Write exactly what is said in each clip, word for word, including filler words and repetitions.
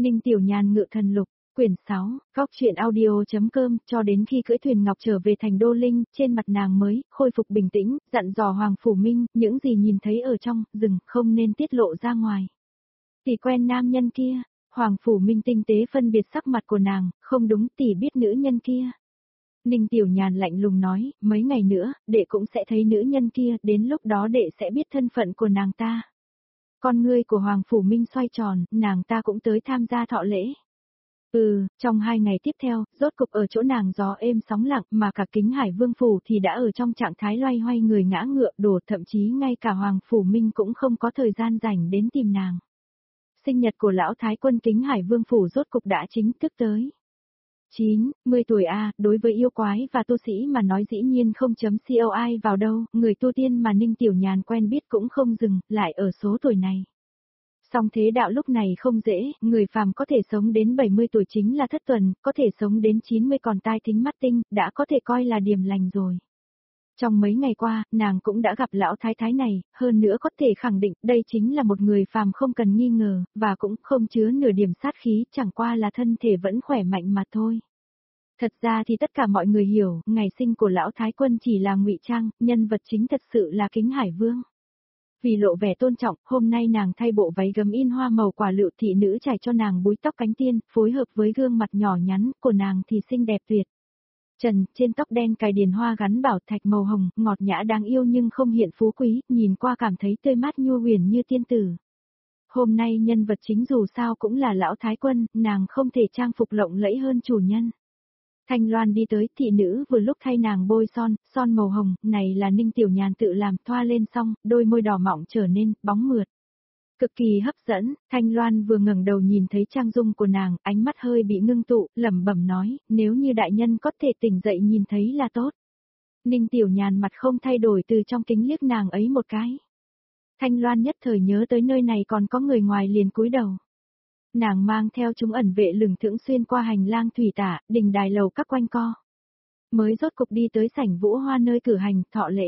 Ninh Tiểu Nhàn ngự thần lục, quyển sáu, góc truyện audio.com, cho đến khi cưỡi thuyền ngọc trở về thành Đô Linh, trên mặt nàng mới, khôi phục bình tĩnh, dặn dò Hoàng Phủ Minh, những gì nhìn thấy ở trong, rừng, không nên tiết lộ ra ngoài. Tỷ quen nam nhân kia, Hoàng Phủ Minh tinh tế phân biệt sắc mặt của nàng, không đúng, tỷ biết nữ nhân kia. Ninh Tiểu Nhàn lạnh lùng nói, mấy ngày nữa, đệ cũng sẽ thấy nữ nhân kia, đến lúc đó đệ sẽ biết thân phận của nàng ta. Con ngươi của Hoàng Phủ Minh xoay tròn, nàng ta cũng tới tham gia thọ lễ. Ừ, trong hai ngày tiếp theo, rốt cục ở chỗ nàng gió êm sóng lặng mà cả Kính Hải Vương Phủ thì đã ở trong trạng thái loay hoay người ngã ngựa đổ, thậm chí ngay cả Hoàng Phủ Minh cũng không có thời gian rảnh đến tìm nàng. Sinh nhật của lão Thái Quân Kính Hải Vương Phủ rốt cục đã chính thức tới. chín, mười tuổi a, đối với yêu quái và tu sĩ mà nói dĩ nhiên không chấm coi vào đâu, người tu tiên mà Ninh Tiểu Nhàn quen biết cũng không dừng, lại ở số tuổi này. Song thế đạo lúc này không dễ, người phàm có thể sống đến bảy mươi tuổi chính là thất tuần, có thể sống đến chín mươi còn tai thính mắt tinh, đã có thể coi là điểm lành rồi. Trong mấy ngày qua, nàng cũng đã gặp lão thái thái này, hơn nữa có thể khẳng định đây chính là một người phàm không cần nghi ngờ, và cũng không chứa nửa điểm sát khí, chẳng qua là thân thể vẫn khỏe mạnh mà thôi. Thật ra thì tất cả mọi người hiểu, ngày sinh của lão thái quân chỉ là ngụy trang, nhân vật chính thật sự là Kính Hải Vương. Vì lộ vẻ tôn trọng, hôm nay nàng thay bộ váy gấm in hoa màu quả lựu thị nữ trải cho nàng búi tóc cánh tiên, phối hợp với gương mặt nhỏ nhắn của nàng thì xinh đẹp tuyệt. Trần, trên tóc đen cài điền hoa gắn bảo thạch màu hồng, ngọt nhã đáng yêu nhưng không hiện phú quý, nhìn qua cảm thấy tươi mát nhu huyền như tiên tử. Hôm nay nhân vật chính dù sao cũng là lão thái quân, nàng không thể trang phục lộng lẫy hơn chủ nhân. Thanh Loan đi tới, thị nữ vừa lúc thay nàng bôi son, son màu hồng, này là Ninh Tiểu Nhàn tự làm, thoa lên xong, đôi môi đỏ mọng trở nên bóng mượt. Cực kỳ hấp dẫn, Thanh Loan vừa ngẩng đầu nhìn thấy trang dung của nàng, ánh mắt hơi bị ngưng tụ, lẩm bẩm nói, nếu như đại nhân có thể tỉnh dậy nhìn thấy là tốt. Ninh Tiểu Nhàn mặt không thay đổi từ trong kính liếc nàng ấy một cái. Thanh Loan nhất thời nhớ tới nơi này còn có người ngoài liền cúi đầu. Nàng mang theo chúng ẩn vệ lừng thững xuyên qua hành lang thủy tả, đình đài lầu các quanh co. Mới rốt cục đi tới sảnh Vũ Hoa nơi cử hành thọ lễ.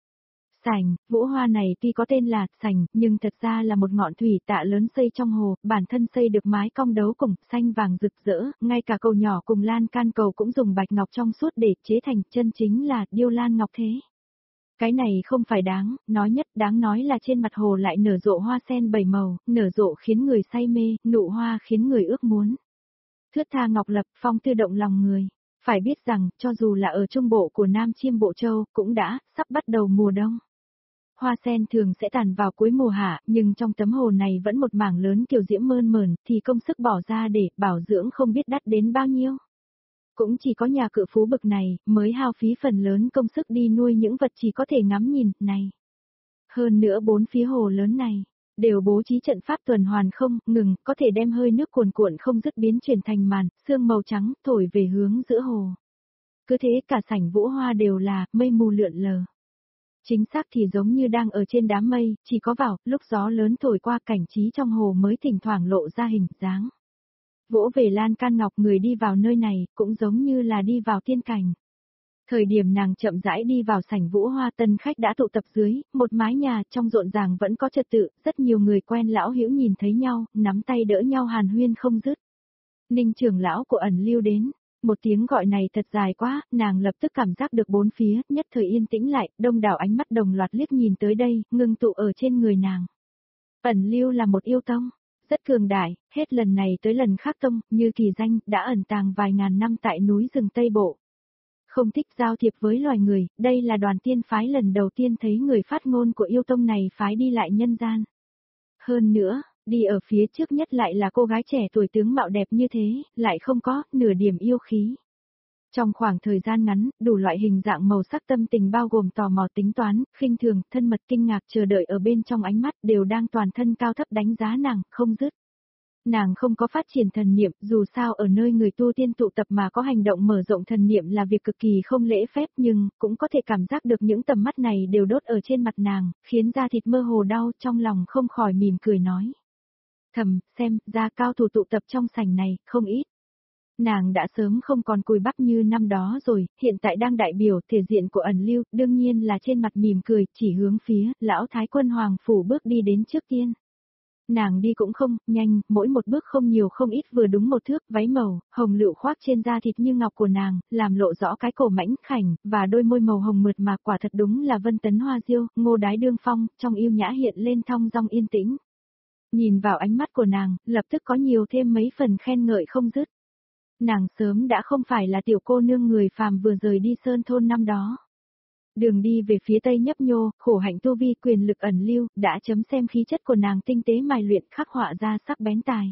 Sảnh Vũ Hoa này tuy có tên là sảnh, nhưng thật ra là một ngọn thủy tạ lớn xây trong hồ, bản thân xây được mái cong đấu cùng, xanh vàng rực rỡ, ngay cả cầu nhỏ cùng lan can cầu cũng dùng bạch ngọc trong suốt để chế thành, chân chính là điêu lan ngọc thế. Cái này không phải đáng, nói nhất đáng nói là trên mặt hồ lại nở rộ hoa sen bảy màu, nở rộ khiến người say mê, nụ hoa khiến người ước muốn. Thướt tha ngọc lập, phong tư động lòng người. Phải biết rằng, cho dù là ở trung bộ của Nam Chiêm Bộ Châu, cũng đã, sắp bắt đầu mùa đông. Hoa sen thường sẽ tàn vào cuối mùa hạ, nhưng trong tấm hồ này vẫn một mảng lớn kiều diễm mơn mởn, thì công sức bỏ ra để bảo dưỡng không biết đắt đến bao nhiêu. Cũng chỉ có nhà cự phú bực này, mới hao phí phần lớn công sức đi nuôi những vật chỉ có thể ngắm nhìn, này. Hơn nữa bốn phía hồ lớn này, đều bố trí trận pháp tuần hoàn không, ngừng, có thể đem hơi nước cuồn cuộn không dứt biến chuyển thành màn, sương màu trắng, thổi về hướng giữa hồ. Cứ thế cả sảnh Vũ Hoa đều là, mây mù lượn lờ. Chính xác thì giống như đang ở trên đám mây, chỉ có vào, lúc gió lớn thổi qua cảnh trí trong hồ mới thỉnh thoảng lộ ra hình dáng. Vỗ về lan can ngọc người đi vào nơi này, cũng giống như là đi vào tiên cảnh. Thời điểm nàng chậm rãi đi vào sảnh Vũ Hoa, tân khách đã tụ tập dưới, một mái nhà trong rộn ràng vẫn có trật tự, rất nhiều người quen lão hữu nhìn thấy nhau, nắm tay đỡ nhau hàn huyên không dứt. Ninh trưởng lão của ẩn lưu đến, một tiếng gọi này thật dài quá, nàng lập tức cảm giác được bốn phía, nhất thời yên tĩnh lại, đông đảo ánh mắt đồng loạt liếc nhìn tới đây, ngưng tụ ở trên người nàng. Ẩn lưu là một yêu tông. Rất cường đại, hết lần này tới lần khác tông, như kỳ danh, đã ẩn tàng vài ngàn năm tại núi rừng Tây Bộ. Không thích giao thiệp với loài người, đây là đoàn tiên phái lần đầu tiên thấy người phát ngôn của yêu tông này phái đi lại nhân gian. Hơn nữa, đi ở phía trước nhất lại là cô gái trẻ tuổi tướng mạo đẹp như thế, lại không có nửa điểm yêu khí. Trong khoảng thời gian ngắn, đủ loại hình dạng màu sắc tâm tình bao gồm tò mò tính toán, khinh thường, thân mật kinh ngạc chờ đợi ở bên trong ánh mắt đều đang toàn thân cao thấp đánh giá nàng, không dứt. Nàng không có phát triển thần niệm, dù sao ở nơi người tu tiên tụ tập mà có hành động mở rộng thần niệm là việc cực kỳ không lễ phép nhưng, cũng có thể cảm giác được những tầm mắt này đều đốt ở trên mặt nàng, khiến da thịt mơ hồ đau, trong lòng không khỏi mỉm cười nói. Thầm, xem, ra cao thủ tụ tập trong sảnh này, không ít. Nàng đã sớm không còn cùi bắp như năm đó rồi, hiện tại đang đại biểu thể diện của ẩn lưu, đương nhiên là trên mặt mỉm cười, chỉ hướng phía, lão thái quân hoàng phủ bước đi đến trước tiên. Nàng đi cũng không, nhanh, mỗi một bước không nhiều không ít vừa đúng một thước, váy màu, hồng lựu khoác trên da thịt như ngọc của nàng, làm lộ rõ cái cổ mảnh khảnh, và đôi môi màu hồng mượt mà quả thật đúng là vân tấn hoa diêu, ngô đái đương phong, trong yêu nhã hiện lên thong dong yên tĩnh. Nhìn vào ánh mắt của nàng, lập tức có nhiều thêm mấy phần khen ngợi không dứt. Nàng sớm đã không phải là tiểu cô nương người phàm vừa rời đi sơn thôn năm đó. Đường đi về phía tây nhấp nhô, khổ hạnh tu vi quyền lực ẩn lưu, đã chấm xem khí chất của nàng tinh tế mài luyện khắc họa ra sắc bén tài.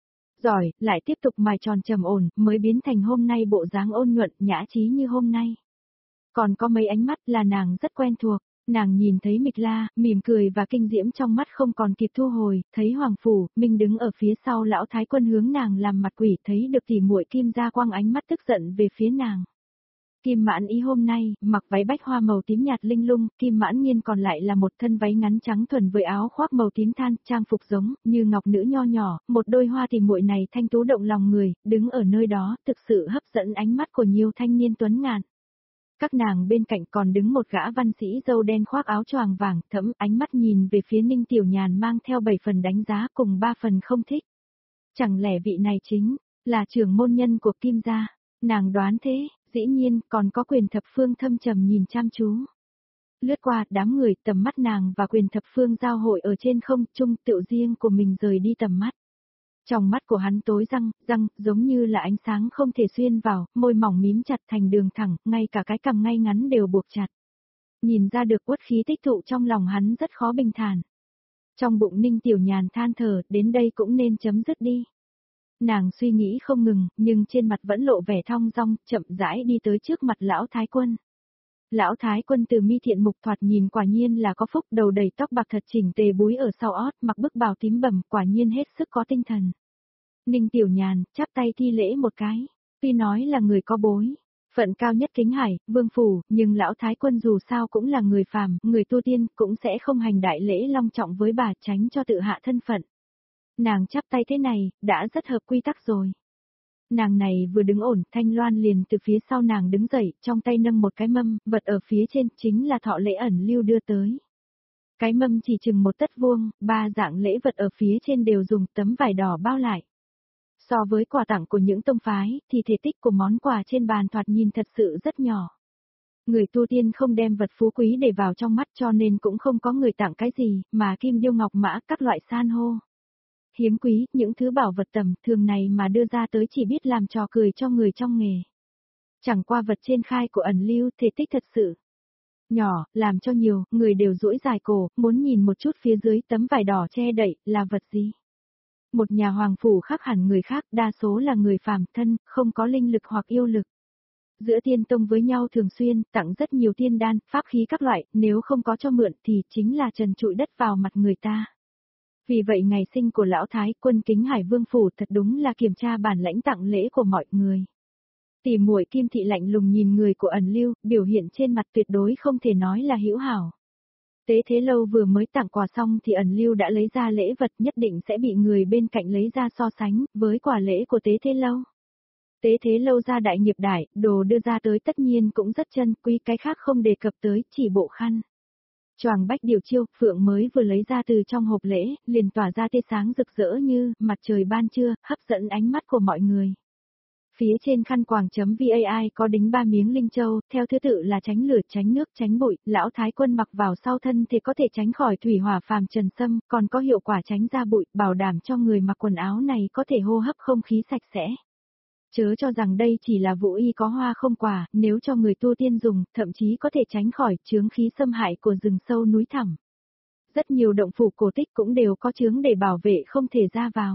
Giỏi, lại tiếp tục mài tròn trầm ổn, mới biến thành hôm nay bộ dáng ôn nhuận nhã trí như hôm nay. Còn có mấy ánh mắt là nàng rất quen thuộc, nàng nhìn thấy Mịch La, mỉm cười và kinh diễm trong mắt không còn kịp thu hồi, thấy Hoàng Phủ, Minh đứng ở phía sau lão thái quân hướng nàng làm mặt quỷ, thấy được tỉ muội Kim Gia quăng ánh mắt tức giận về phía nàng. Kim Mãn Ý hôm nay, mặc váy bách hoa màu tím nhạt linh lung, Kim Mãn Nghiên còn lại là một thân váy ngắn trắng thuần với áo khoác màu tím than, trang phục giống như ngọc nữ nho nhỏ, một đôi hoa tỉ muội này thanh tú động lòng người, đứng ở nơi đó, thực sự hấp dẫn ánh mắt của nhiều thanh niên tuấn ngạn. Các nàng bên cạnh còn đứng một gã văn sĩ râu đen khoác áo choàng vàng, thẫm, ánh mắt nhìn về phía Ninh Tiểu Nhàn mang theo bảy phần đánh giá cùng ba phần không thích. Chẳng lẽ vị này chính là trưởng môn nhân của Kim gia? Nàng đoán thế. Dĩ nhiên, còn có Quyền Thập Phương thâm trầm nhìn chăm chú. Lướt qua, đám người, tầm mắt nàng và Quyền Thập Phương giao hội ở trên không, trung tựu riêng của mình rời đi tầm mắt. Trong mắt của hắn tối răng, răng, giống như là ánh sáng không thể xuyên vào, môi mỏng mím chặt thành đường thẳng, ngay cả cái cằm ngay ngắn đều buộc chặt. Nhìn ra được uất khí tích tụ trong lòng hắn rất khó bình thản. Trong bụng Ninh Tiểu Nhàn than thở, đến đây cũng nên chấm dứt đi. Nàng suy nghĩ không ngừng, nhưng trên mặt vẫn lộ vẻ thong dong, chậm rãi đi tới trước mặt lão thái quân. Lão thái quân từ mi thiện mục thoạt nhìn quả nhiên là có phúc, đầu đầy tóc bạc thật chỉnh tề búi ở sau ót, mặc bức bào tím bầm, quả nhiên hết sức có tinh thần. Ninh Tiểu Nhàn, chắp tay thi lễ một cái, tuy nói là người có bối, phận cao nhất Kính Hải, vương phủ, nhưng lão thái quân dù sao cũng là người phàm, người tu tiên, cũng sẽ không hành đại lễ long trọng với bà, tránh cho tự hạ thân phận. Nàng chắp tay thế này, đã rất hợp quy tắc rồi. Nàng này vừa đứng ổn, Thanh Loan liền từ phía sau nàng đứng dậy, trong tay nâng một cái mâm, vật ở phía trên chính là thọ lễ ẩn lưu đưa tới. Cái mâm chỉ chừng một tấc vuông, ba dạng lễ vật ở phía trên đều dùng tấm vải đỏ bao lại. So với quà tặng của những tông phái, thì thể tích của món quà trên bàn thoạt nhìn thật sự rất nhỏ. Người tu tiên không đem vật phú quý để vào trong mắt cho nên cũng không có người tặng cái gì, mà kim điêu ngọc mã các loại san hô. Hiếm quý, những thứ bảo vật tầm thường này mà đưa ra tới chỉ biết làm trò cười cho người trong nghề. Chẳng qua vật trên khai của ẩn lưu thể tích thật sự nhỏ, làm cho nhiều người đều duỗi dài cổ, muốn nhìn một chút phía dưới tấm vải đỏ che đậy là vật gì. Một nhà hoàng phủ khác hẳn người khác, đa số là người phàm thân, không có linh lực hoặc yêu lực. Giữa tiên tông với nhau thường xuyên, tặng rất nhiều tiên đan, pháp khí các loại, nếu không có cho mượn thì chính là trần trụi đất vào mặt người ta. Vì vậy ngày sinh của lão thái quân Kính Hải Vương phủ thật đúng là kiểm tra bản lãnh tặng lễ của mọi người. Tỷ muội Kim Thị lạnh lùng nhìn người của ẩn lưu, biểu hiện trên mặt tuyệt đối không thể nói là hữu hảo. Tế Thế Lâu vừa mới tặng quà xong thì ẩn lưu đã lấy ra lễ vật, nhất định sẽ bị người bên cạnh lấy ra so sánh với quà lễ của Tế Thế Lâu. Tế Thế Lâu ra đại nghiệp đại, đồ đưa ra tới tất nhiên cũng rất chân quý, cái khác không đề cập tới, chỉ bộ khăn. Choàng bách điều chiêu, Phượng mới vừa lấy ra từ trong hộp lễ, liền tỏa ra tia sáng rực rỡ như mặt trời ban trưa, hấp dẫn ánh mắt của mọi người. Phía trên khăn quàng.vai có đính ba miếng linh châu, theo thứ tự là tránh lửa, tránh nước, tránh bụi, lão thái quân mặc vào sau thân thì có thể tránh khỏi thủy hỏa phàm trần xâm, còn có hiệu quả tránh ra bụi, bảo đảm cho người mặc quần áo này có thể hô hấp không khí sạch sẽ. Chớ cho rằng đây chỉ là vũ y có hoa không quả, nếu cho người tu tiên dùng, thậm chí có thể tránh khỏi chướng khí xâm hại của rừng sâu núi thẳm. Rất nhiều động phủ cổ tích cũng đều có chướng để bảo vệ không thể ra vào.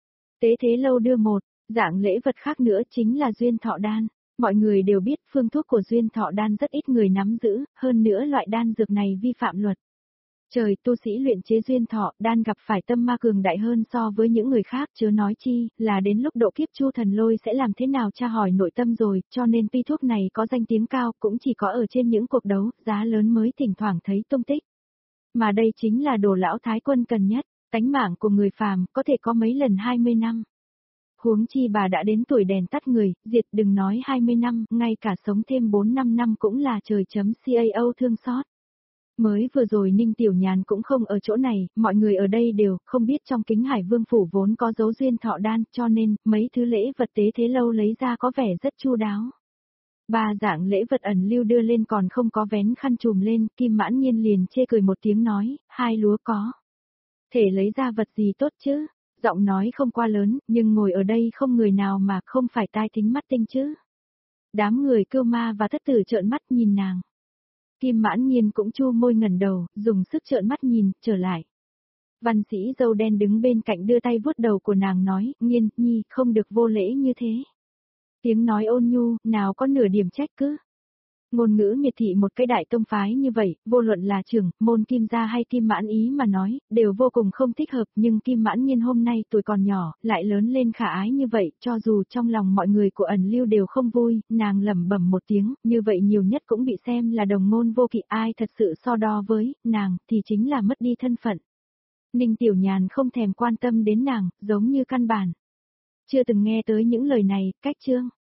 Tế Thế Lâu đưa một dạng lễ vật khác nữa chính là duyên thọ đan. Mọi người đều biết phương thuốc của duyên thọ đan rất ít người nắm giữ, hơn nữa loại đan dược này vi phạm luật. Trời, tu sĩ luyện chế duyên thọ đan gặp phải tâm ma cường đại hơn so với những người khác, chớ nói chi là đến lúc độ kiếp Chu Thần Lôi sẽ làm thế nào tra hỏi nội tâm rồi, cho nên tuy thuốc này có danh tiếng cao cũng chỉ có ở trên những cuộc đấu giá lớn mới thỉnh thoảng thấy tung tích. Mà đây chính là đồ lão thái quân cần nhất, tánh mạng của người phàm có thể có mấy lần hai mươi năm. Huống chi bà đã đến tuổi đèn tắt người, diệt đừng nói hai mươi năm, ngay cả sống thêm bốn năm năm cũng là trời chấm cao thương xót. Mới vừa rồi Ninh Tiểu Nhàn cũng không ở chỗ này, mọi người ở đây đều không biết trong Kính Hải Vương phủ vốn có dấu duyên thọ đan, cho nên mấy thứ lễ vật tế thế lâu lấy ra có vẻ rất chu đáo. Ba dạng lễ vật ẩn lưu đưa lên còn không có vén khăn trùm lên, Kim Mãn Nhiên liền chê cười một tiếng nói, hai lúa có. Thể lấy ra vật gì tốt chứ, giọng nói không qua lớn, nhưng ngồi ở đây không người nào mà không phải tai thính mắt tinh chứ. Đám người Cưu Ma và Thất Tử trợn mắt nhìn nàng. Kim Mãn Nhiên cũng chu môi ngẩn đầu, dùng sức trợn mắt nhìn, trở lại. Văn sĩ dâu đen đứng bên cạnh đưa tay vuốt đầu của nàng nói, Nhiên, Nhi, không được vô lễ như thế. Tiếng nói ôn nhu, nào có nửa điểm trách cứ. Ngôn ngữ miệt thị một cái đại tông phái như vậy, vô luận là trưởng, môn Kim gia hay Kim Mãn Ý mà nói, đều vô cùng không thích hợp, nhưng Kim Mãn Nhiên hôm nay tuổi còn nhỏ, lại lớn lên khả ái như vậy, cho dù trong lòng mọi người của ẩn lưu đều không vui, nàng lẩm bẩm một tiếng, như vậy nhiều nhất cũng bị xem là đồng môn vô kỵ, ai thật sự so đo với nàng, thì chính là mất đi thân phận. Ninh Tiểu Nhàn không thèm quan tâm đến nàng, giống như căn bản chưa từng nghe tới những lời này, cách chương.